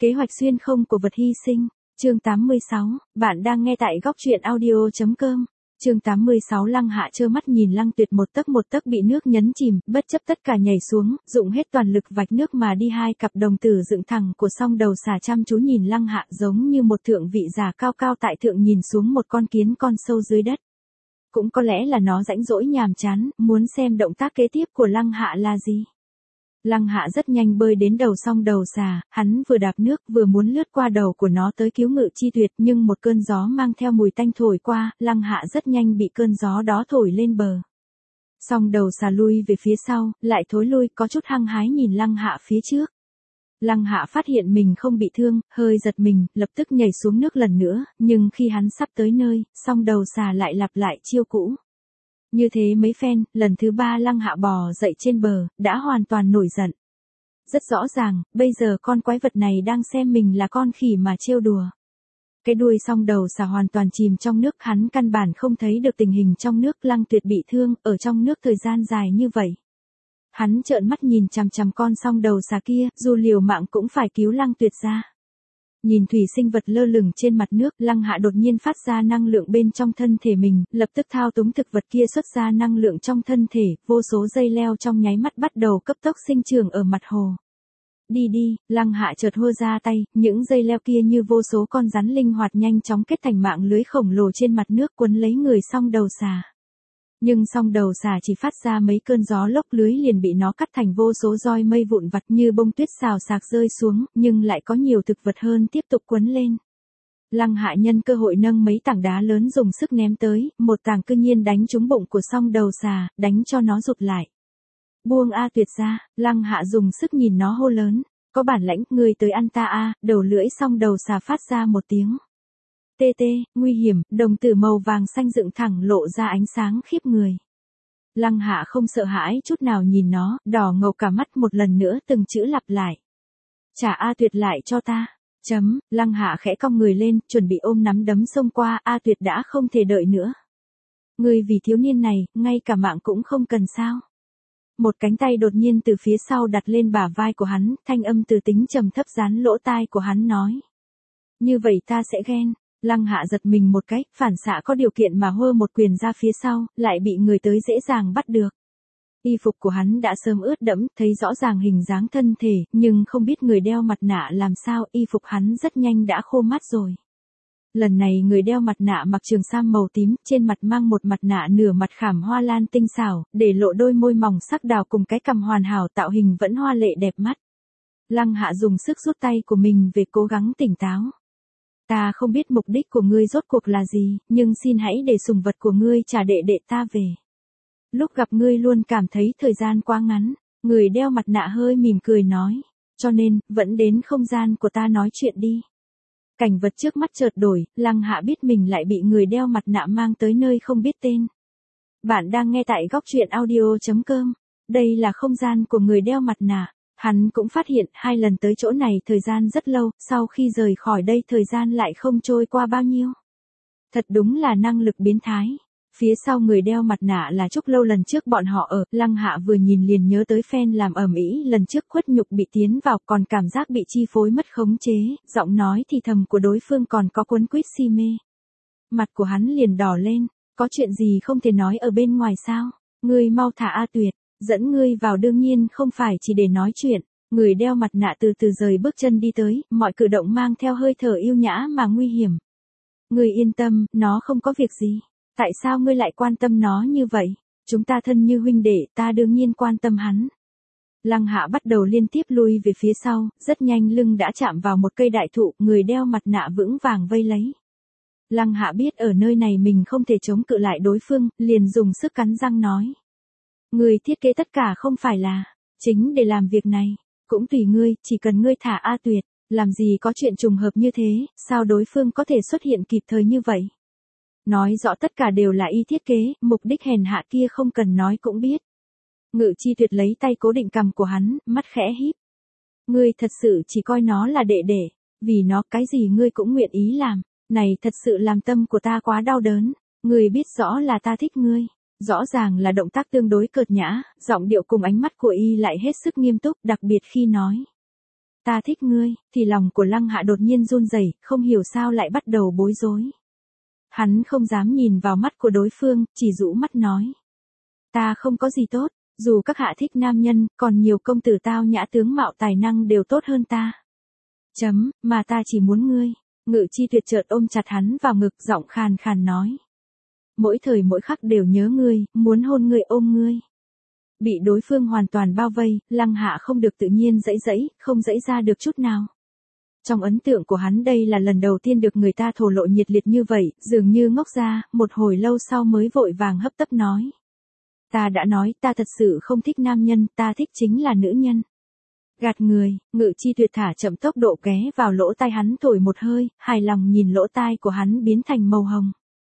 Kế hoạch xuyên không của vật hy sinh. Chương 86, bạn đang nghe tại góc truyện audio.com. Chương 86 Lăng Hạ trơ mắt nhìn Lăng Tuyệt một tấc bị nước nhấn chìm, bất chấp tất cả nhảy xuống, dụng hết toàn lực vạch nước mà đi. Hai cặp đồng tử dựng thẳng của song đầu xà chăm chú nhìn Lăng Hạ giống như một thượng vị giả cao cao tại thượng nhìn xuống một con kiến con sâu dưới đất. Cũng có lẽ là nó rãnh rỗi nhàm chán, muốn xem động tác kế tiếp của Lăng Hạ là gì. Lăng Hạ rất nhanh bơi đến đầu song đầu xà, hắn vừa đạp nước vừa muốn lướt qua đầu của nó tới cứu Ngự Chi Tuyệt, nhưng một cơn gió mang theo mùi tanh thổi qua, Lăng Hạ rất nhanh bị cơn gió đó thổi lên bờ. Song đầu xà lui về phía sau, lại thối lui, có chút hăng hái nhìn Lăng Hạ phía trước. Lăng Hạ phát hiện mình không bị thương, hơi giật mình, lập tức nhảy xuống nước lần nữa, nhưng khi hắn sắp tới nơi, song đầu xà lại lặp lại chiêu cũ. Như thế mấy phen, lần thứ 3 Lăng Hạ bò dậy trên bờ, đã hoàn toàn nổi giận. Rất rõ ràng, bây giờ con quái vật này đang xem mình là con khỉ mà trêu đùa. Cái đuôi song đầu xà hoàn toàn chìm trong nước, hắn căn bản không thấy được tình hình trong nước. Lăng Tuyệt bị thương, ở trong nước thời gian dài như vậy. Hắn trợn mắt nhìn chằm chằm con song đầu xà kia, dù liều mạng cũng phải cứu Lăng Tuyệt ra. Nhìn thủy sinh vật lơ lửng trên mặt nước, Lăng Hạ đột nhiên phát ra năng lượng bên trong thân thể mình, lập tức thao túng thực vật kia xuất ra năng lượng trong thân thể, vô số dây leo trong nháy mắt bắt đầu cấp tốc sinh trưởng ở mặt hồ. Đi, Lăng Hạ chợt hô ra tay, những dây leo kia như vô số con rắn linh hoạt nhanh chóng kết thành mạng lưới khổng lồ trên mặt nước quấn lấy người song đầu xà. Nhưng song đầu xà chỉ phát ra mấy cơn gió lốc, lưới liền bị nó cắt thành vô số roi mây vụn vặt như bông tuyết xào xạc rơi xuống, nhưng lại có nhiều thực vật hơn tiếp tục quấn lên. Lăng Hạ nhân cơ hội nâng mấy tảng đá lớn dùng sức ném tới, một tảng cư nhiên đánh trúng bụng của song đầu xà, đánh cho nó rụt lại. Buông A Tuyệt ra, Lăng Hạ dùng sức nhìn nó hô lớn, có bản lãnh, ngươi tới ăn ta a. Đầu lưỡi song đầu xà phát ra một tiếng tê, nguy hiểm, đồng tử màu vàng xanh dựng thẳng lộ ra ánh sáng khiếp người. Lăng Hạ không sợ hãi chút nào nhìn nó, đỏ ngầu cả mắt, một lần nữa từng chữ lặp lại. Trả A Tuyệt lại cho ta. Lăng Hạ khẽ cong người lên, chuẩn bị ôm nắm đấm xông qua. A Tuyệt đã không thể đợi nữa. Ngươi vì thiếu niên này, ngay cả mạng cũng không cần sao? Một cánh tay đột nhiên từ phía sau đặt lên bả vai của hắn, thanh âm từ tính trầm thấp dán lỗ tai của hắn nói. Như vậy ta sẽ ghen. Lăng Hạ giật mình một cái, phản xạ có điều kiện mà hơ một quyền ra phía sau, lại bị người tới dễ dàng bắt được. Y phục của hắn đã sớm ướt đẫm, thấy rõ ràng hình dáng thân thể, nhưng không biết người đeo mặt nạ làm sao, y phục hắn rất nhanh đã khô mát rồi. Lần này người đeo mặt nạ mặc trường sam màu tím, trên mặt mang một mặt nạ nửa mặt khảm hoa lan tinh xảo, để lộ đôi môi mỏng sắc đào cùng cái cằm hoàn hảo, tạo hình vẫn hoa lệ đẹp mắt. Lăng Hạ dùng sức rút tay của mình về, cố gắng tỉnh táo. Ta không biết mục đích của ngươi rốt cuộc là gì, nhưng xin hãy để sủng vật của ngươi trả đệ đệ ta về. Lúc gặp ngươi luôn cảm thấy thời gian quá ngắn. Người đeo mặt nạ hơi mỉm cười nói. Cho nên, vẫn đến không gian của ta nói chuyện đi. Cảnh vật trước mắt chợt đổi, Lăng Hạ biết mình lại bị người đeo mặt nạ mang tới nơi không biết tên. Bạn đang nghe tại góc truyện audio.com. Đây là không gian của người đeo mặt nạ. Hắn cũng phát hiện 2 lần tới chỗ này thời gian rất lâu, sau khi rời khỏi đây thời gian lại không trôi qua bao nhiêu. Thật đúng là năng lực biến thái. Phía sau người đeo mặt nạ là Trúc Lâu lần trước bọn họ ở, Lăng Hạ vừa nhìn liền nhớ tới phen làm ầm ĩ lần trước Khuất Nhục bị tiến vào, còn cảm giác bị chi phối mất khống chế, giọng nói thì thầm của đối phương còn có quấn quýt si mê. Mặt của hắn liền đỏ lên, có chuyện gì không thể nói ở bên ngoài sao? Ngươi mau thả A Tuyệt, dẫn ngươi vào đương nhiên không phải chỉ để nói chuyện. Người đeo mặt nạ từ từ rời bước chân đi tới, mọi cử động mang theo hơi thở yêu nhã mà nguy hiểm. Ngươi yên tâm, nó không có việc gì. Tại sao ngươi lại quan tâm nó như vậy? Chúng ta thân như huynh đệ, ta đương nhiên quan tâm hắn. Lăng Hạ bắt đầu liên tiếp lui về phía sau, rất nhanh lưng đã chạm vào một cây đại thụ, người đeo mặt nạ vững vàng vây lấy. Lăng Hạ biết ở nơi này mình không thể chống cự lại đối phương, liền dùng sức cắn răng nói. Ngươi thiết kế tất cả không phải là chính để làm việc này, cũng tùy ngươi, chỉ cần ngươi thả A Tuyệt, làm gì có chuyện trùng hợp như thế, sao đối phương có thể xuất hiện kịp thời như vậy? Nói rõ tất cả đều là y thiết kế, mục đích hèn hạ kia không cần nói cũng biết. Ngự Chi Tuyệt lấy tay cố định cằm của hắn, mắt khẽ híp. Ngươi thật sự chỉ coi nó là đệ đệ, vì nó cái gì ngươi cũng nguyện ý làm, này thật sự làm tâm của ta quá đau đớn, ngươi biết rõ là ta thích ngươi. Rõ ràng là động tác tương đối cợt nhã, giọng điệu cùng ánh mắt của y lại hết sức nghiêm túc, đặc biệt khi nói. ta thích ngươi, thì lòng của Lăng Hạ đột nhiên run rẩy, không hiểu sao lại bắt đầu bối rối. Hắn không dám nhìn vào mắt của đối phương, chỉ rũ mắt nói. Ta không có gì tốt, dù các hạ thích nam nhân, còn nhiều công tử tao nhã tướng mạo tài năng đều tốt hơn ta. Mà ta chỉ muốn ngươi. Ngự Chi Tuyệt chợt ôm chặt hắn vào ngực, giọng khàn khàn nói. Mỗi thời mỗi khắc đều nhớ ngươi, muốn hôn ngươi, ôm ngươi. Bị đối phương hoàn toàn bao vây, Lăng Hạ không được tự nhiên giãy, không giãy ra được chút nào. Trong ấn tượng của hắn đây là lần đầu tiên được người ta thổ lộ nhiệt liệt như vậy, dường như ngốc ra, một hồi lâu sau mới vội vàng hấp tấp nói. Ta đã nói, ta thật sự không thích nam nhân, ta thích chính là nữ nhân. Gạt người, Ngự Chi Tuyệt thả chậm tốc độ ghé vào lỗ tai hắn thổi một hơi, hài lòng nhìn lỗ tai của hắn biến thành màu hồng.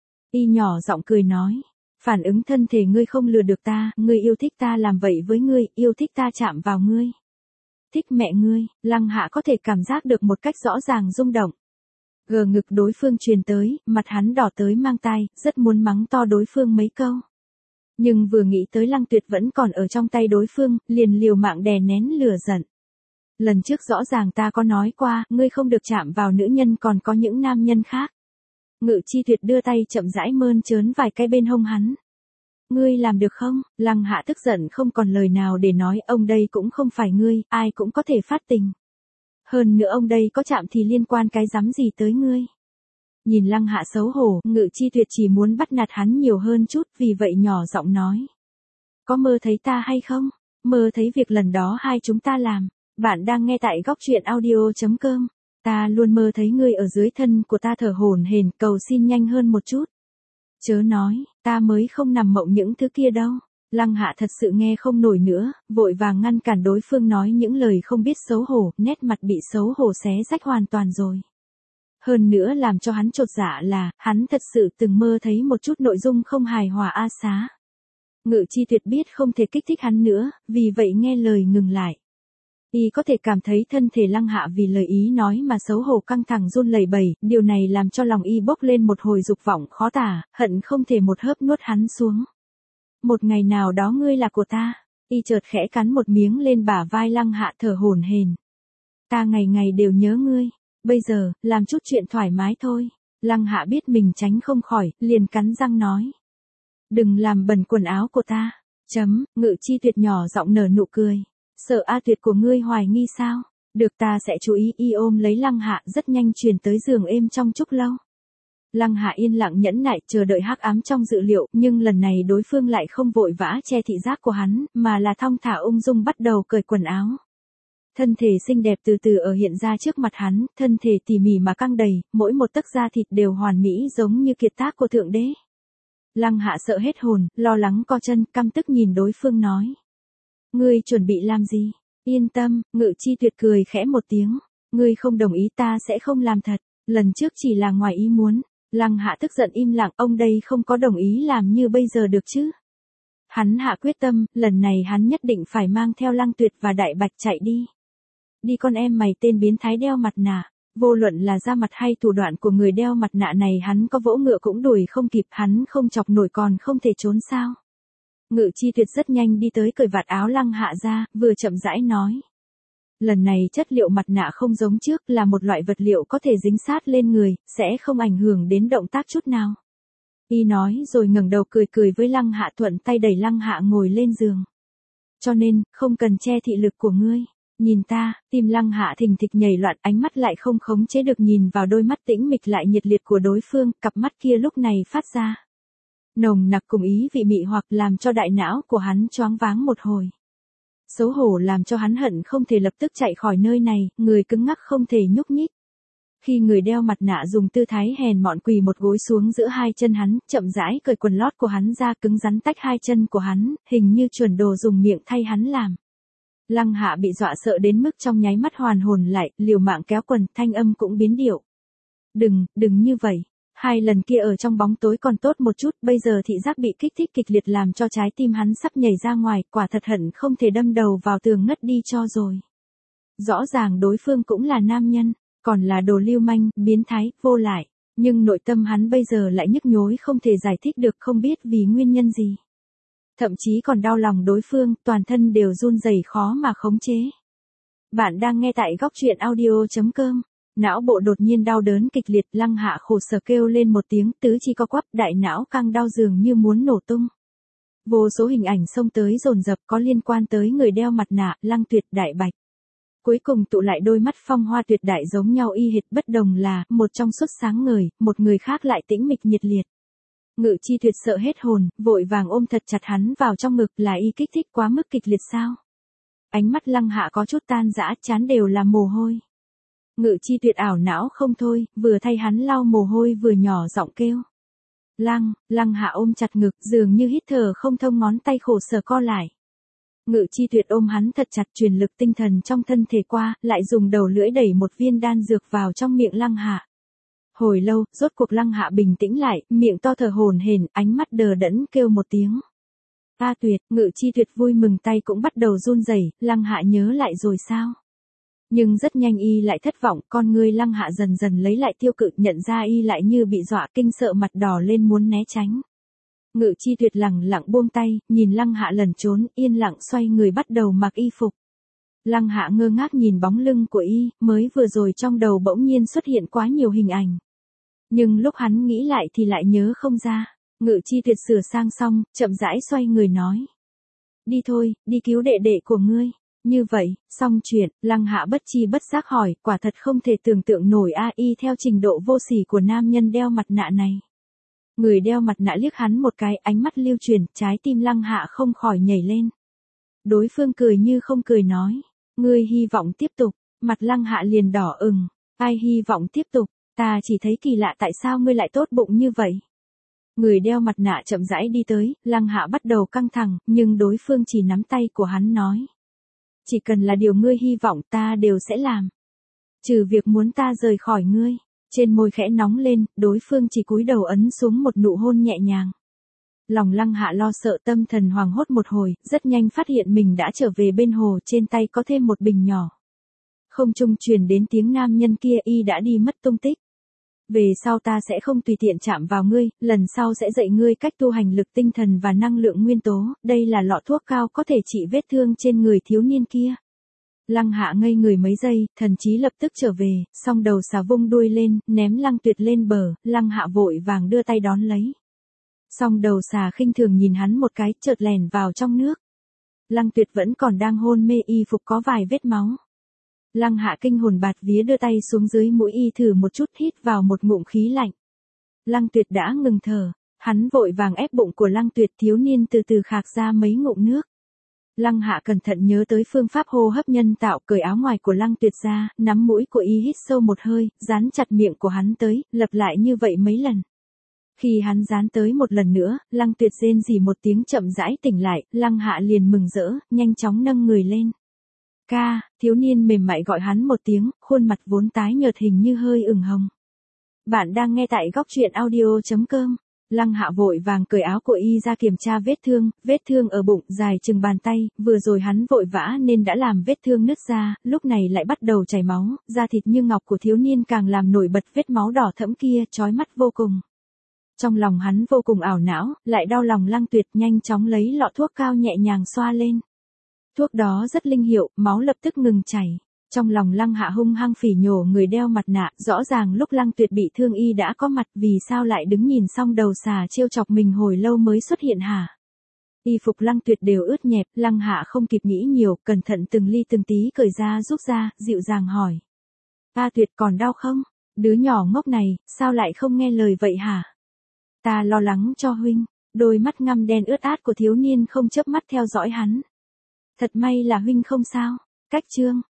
Y nhỏ giọng cười nói. Phản ứng thân thể ngươi không lừa được ta, ngươi yêu thích ta làm vậy với ngươi, yêu thích ta chạm vào ngươi. Thích mẹ ngươi, Lăng Hạ có thể cảm giác được một cách rõ ràng rung động. Gờ ngực đối phương truyền tới, mặt hắn đỏ tới mang tai, rất muốn mắng to đối phương mấy câu. Nhưng vừa nghĩ tới Lăng Tuyệt vẫn còn ở trong tay đối phương, liền liều mạng đè nén lửa giận. Lần trước rõ ràng ta có nói qua, ngươi không được chạm vào nữ nhân, còn có những nam nhân khác. Ngự Chi Tuyệt đưa tay chậm rãi mơn trớn vài cái bên hông hắn. Ngươi làm được không? Lăng Hạ tức giận không còn lời nào để nói, ông đây cũng không phải ngươi, ai cũng có thể phát tình. Hơn nữa ông đây có chạm thì liên quan cái rắm gì tới ngươi? Nhìn Lăng Hạ xấu hổ, Ngự Chi Tuyệt chỉ muốn bắt nạt hắn nhiều hơn chút, vì vậy nhỏ giọng nói. Có mơ thấy ta hay không? Mơ thấy việc lần đó hai chúng ta làm. Bạn đang nghe tại góc truyện audio.com. Ta luôn mơ thấy ngươi ở dưới thân của ta thở hổn hển, cầu xin nhanh hơn một chút. Chớ nói, ta mới không nằm mộng những thứ kia đâu. Lăng Hạ thật sự nghe không nổi nữa, vội vàng ngăn cản đối phương nói những lời không biết xấu hổ, nét mặt bị xấu hổ xé rách hoàn toàn rồi. Hơn nữa làm cho hắn chột dạ là, hắn thật sự từng mơ thấy một chút nội dung không hài hòa a xá. Ngự Chi Tuyệt biết không thể kích thích hắn nữa, vì vậy nghe lời ngừng lại. Y có thể cảm thấy thân thể Lăng Hạ vì lời ý nói mà xấu hổ căng thẳng run lẩy bẩy, điều này làm cho lòng Y bốc lên một hồi dục vọng khó tả, hận không thể một hớp nuốt hắn xuống. Một ngày nào đó ngươi là của ta. Y chợt khẽ cắn một miếng lên bả vai Lăng Hạ thở hổn hển. Ta ngày ngày đều nhớ ngươi. Bây giờ, làm chút chuyện thoải mái thôi. Lăng Hạ biết mình tránh không khỏi, liền cắn răng nói. Đừng làm bẩn quần áo của ta. Ngự Chi Tuyệt nhỏ giọng nở nụ cười. Sợ A Tuyệt của ngươi hoài nghi sao? Được, ta sẽ chú ý. Y ôm lấy Lăng Hạ rất nhanh truyền tới giường êm trong chốc lâu. Lăng Hạ yên lặng nhẫn nại chờ đợi hắc ám trong dự liệu, nhưng lần này đối phương lại không vội vã che thị giác của hắn, mà là thong thả ung dung bắt đầu cởi quần áo. Thân thể xinh đẹp từ từ ở hiện ra trước mặt hắn, thân thể tỉ mỉ mà căng đầy, mỗi một tấc da thịt đều hoàn mỹ giống như kiệt tác của thượng đế. Lăng Hạ sợ hết hồn, lo lắng co chân, căm tức nhìn đối phương nói. Ngươi chuẩn bị làm gì? Yên tâm, Ngự Chi Tuyệt cười khẽ một tiếng. Ngươi không đồng ý ta sẽ không làm thật, lần trước chỉ là ngoài ý muốn. Lăng Hạ tức giận im lặng, ông đây không có đồng ý làm như bây giờ được chứ. Hắn hạ quyết tâm, lần này hắn nhất định phải mang theo Lăng Tuyệt và Đại Bạch chạy đi. Đi con em mày tên biến thái đeo mặt nạ. Vô luận là da mặt hay thủ đoạn của người đeo mặt nạ này, hắn có vỗ ngựa cũng đuổi không kịp, hắn không chọc nổi còn không thể trốn sao. Ngự Chi Tuyệt rất nhanh đi tới cởi vạt áo Lăng Hạ ra, vừa chậm rãi nói. Lần này chất liệu mặt nạ không giống trước, là một loại vật liệu có thể dính sát lên người, sẽ không ảnh hưởng đến động tác chút nào. Y nói rồi ngẩng đầu cười cười với Lăng Hạ, thuận tay đẩy Lăng Hạ ngồi lên giường. Cho nên, không cần che thị lực của ngươi. Nhìn ta, tim Lăng Hạ thình thịch nhảy loạn, ánh mắt lại không khống chế được nhìn vào đôi mắt tĩnh mịch lại nhiệt liệt của đối phương, cặp mắt kia lúc này phát ra nồng nặc cùng ý vị mị hoặc, làm cho đại não của hắn choáng váng một hồi. Xấu hổ làm cho hắn hận không thể lập tức chạy khỏi nơi này, người cứng ngắc không thể nhúc nhích. Khi người đeo mặt nạ dùng tư thái hèn mọn quỳ một gối xuống giữa hai chân hắn, chậm rãi cởi quần lót của hắn ra, cứng rắn tách hai chân của hắn, hình như chuẩn đồ dùng miệng thay hắn làm. Lăng Hạ bị dọa sợ đến mức trong nháy mắt hoàn hồn lại, liều mạng kéo quần, thanh âm cũng biến điệu. Đừng như vậy. Hai lần kia ở trong bóng tối còn tốt một chút, bây giờ thị giác bị kích thích kịch liệt làm cho trái tim hắn sắp nhảy ra ngoài, quả thật hận không thể đâm đầu vào tường ngất đi cho rồi. Rõ ràng đối phương cũng là nam nhân, còn là đồ lưu manh, biến thái, vô lại, nhưng nội tâm hắn bây giờ lại nhức nhối không thể giải thích được, không biết vì nguyên nhân gì. Thậm chí còn đau lòng đối phương, toàn thân đều run rẩy khó mà khống chế. Bạn đang nghe tại góc truyện audio.com. Não bộ đột nhiên đau đớn kịch liệt, Lăng Hạ khổ sở kêu lên một tiếng, tứ chi co quắp, đại não căng đau dường như muốn nổ tung. Vô số hình ảnh xông tới dồn dập có liên quan tới người đeo mặt nạ, Lăng Tuyệt, Đại Bạch. Cuối cùng tụ lại đôi mắt phong hoa tuyệt đại giống nhau y hệt, bất đồng là, một trong suốt sáng ngời, một người khác lại tĩnh mịch nhiệt liệt. Ngự Chi Tuyệt sợ hết hồn, vội vàng ôm thật chặt hắn vào trong ngực, là y kích thích quá mức kịch liệt sao? Ánh mắt Lăng Hạ có chút tan rã, trán đều là mồ hôi. Ngự Chi Tuyệt ảo não không thôi, vừa thay hắn lau mồ hôi vừa nhỏ giọng kêu. Lăng Hạ ôm chặt ngực, dường như hít thở không thông, ngón tay khổ sở co lại. Ngự Chi Tuyệt ôm hắn thật chặt, truyền lực tinh thần trong thân thể qua, lại dùng đầu lưỡi đẩy một viên đan dược vào trong miệng Lăng Hạ. Hồi lâu, rốt cuộc Lăng Hạ bình tĩnh lại, miệng to thở hổn hển, ánh mắt đờ đẫn kêu một tiếng. A Tuyệt, Ngự Chi Tuyệt vui mừng, tay cũng bắt đầu run rẩy. Lăng Hạ nhớ lại rồi sao? Nhưng rất nhanh y lại thất vọng, con ngươi Lăng Hạ dần dần lấy lại tiêu cự, nhận ra y lại như bị dọa, kinh sợ mặt đỏ lên muốn né tránh. Ngự Chi Tuyệt lẳng lặng buông tay, nhìn Lăng Hạ lẩn trốn, yên lặng xoay người bắt đầu mặc y phục. Lăng Hạ ngơ ngác nhìn bóng lưng của y, mới vừa rồi trong đầu bỗng nhiên xuất hiện quá nhiều hình ảnh. Nhưng lúc hắn nghĩ lại thì lại nhớ không ra. Ngự Chi Tuyệt sửa sang xong, chậm rãi xoay người nói. Đi thôi, đi cứu đệ đệ của ngươi. Như vậy, xong chuyện, Lăng Hạ bất chi bất giác hỏi, quả thật không thể tưởng tượng nổi y theo trình độ vô sỉ của nam nhân đeo mặt nạ này. Người đeo mặt nạ liếc hắn một cái, ánh mắt lưu chuyển, trái tim Lăng Hạ không khỏi nhảy lên. Đối phương cười như không cười nói, ngươi hy vọng tiếp tục, mặt Lăng Hạ liền đỏ ửng, ai hy vọng tiếp tục, ta chỉ thấy kỳ lạ tại sao ngươi lại tốt bụng như vậy. Người đeo mặt nạ chậm rãi đi tới, Lăng Hạ bắt đầu căng thẳng, nhưng đối phương chỉ nắm tay của hắn nói. Chỉ cần là điều ngươi hy vọng ta đều sẽ làm. Trừ việc muốn ta rời khỏi ngươi. Trên môi khẽ nóng lên, đối phương chỉ cúi đầu ấn xuống một nụ hôn nhẹ nhàng. Lòng Lăng Hạ lo sợ, tâm thần hoảng hốt một hồi, rất nhanh phát hiện mình đã trở về bên hồ, trên tay có thêm một bình nhỏ. Không trung truyền đến tiếng nam nhân kia, y đã đi mất tung tích. Về sau ta sẽ không tùy tiện chạm vào ngươi, lần sau sẽ dạy ngươi cách tu hành lực tinh thần và năng lượng nguyên tố, đây là lọ thuốc cao có thể trị vết thương trên người thiếu niên kia. Lăng Hạ ngây người mấy giây, thần trí lập tức trở về, song đầu xà vung đuôi lên, ném Lăng Tuyệt lên bờ, Lăng Hạ vội vàng đưa tay đón lấy. Song đầu xà khinh thường nhìn hắn một cái, chợt lèn vào trong nước. Lăng Tuyệt vẫn còn đang hôn mê, y phục có vài vết máu. Lăng Hạ kinh hồn bạt vía đưa tay xuống dưới mũi y thử một chút, hít vào một ngụm khí lạnh. Lăng Tuyệt đã ngừng thở, hắn vội vàng ép bụng của Lăng Tuyệt, thiếu niên từ từ khạc ra mấy ngụm nước. Lăng Hạ cẩn thận nhớ tới phương pháp hô hấp nhân tạo, cởi áo ngoài của Lăng Tuyệt ra, nắm mũi của y hít sâu một hơi, dán chặt miệng của hắn tới, lặp lại như vậy mấy lần. Khi hắn dán tới một lần nữa, Lăng Tuyệt rên rỉ một tiếng chậm rãi tỉnh lại, Lăng Hạ liền mừng rỡ, nhanh chóng nâng người lên. Ca, thiếu niên mềm mại gọi hắn một tiếng, khuôn mặt vốn tái nhợt hình như hơi ửng hồng. Bạn đang nghe tại góc truyện audio.com. Lăng Hạ vội vàng cởi áo của y ra kiểm tra vết thương ở bụng dài chừng bàn tay, vừa rồi hắn vội vã nên đã làm vết thương nứt ra, lúc này lại bắt đầu chảy máu, da thịt như ngọc của thiếu niên càng làm nổi bật vết máu đỏ thẫm kia, chói mắt vô cùng. Trong lòng hắn vô cùng ảo não, lại đau lòng Lăng Tuyệt, nhanh chóng lấy lọ thuốc cao nhẹ nhàng xoa lên. Thuốc đó rất linh hiệu, máu lập tức ngừng chảy. Trong lòng Lăng Hạ hung hăng phỉ nhổ người đeo mặt nạ, rõ ràng lúc Lăng Tuyệt bị thương y đã có mặt, vì sao lại đứng nhìn xong đầu xà trêu chọc mình hồi lâu mới xuất hiện hả? Y phục Lăng Tuyệt đều ướt nhẹp, Lăng Hạ không kịp nghĩ nhiều, cẩn thận từng ly từng tí cởi ra rút ra, dịu dàng hỏi. A Tuyệt còn đau không? Đứa nhỏ ngốc này, sao lại không nghe lời vậy hả? Ta lo lắng cho huynh. Đôi mắt ngăm đen ướt át của thiếu niên không chớp mắt theo dõi hắn. Thật may là huynh không sao. Cách chương.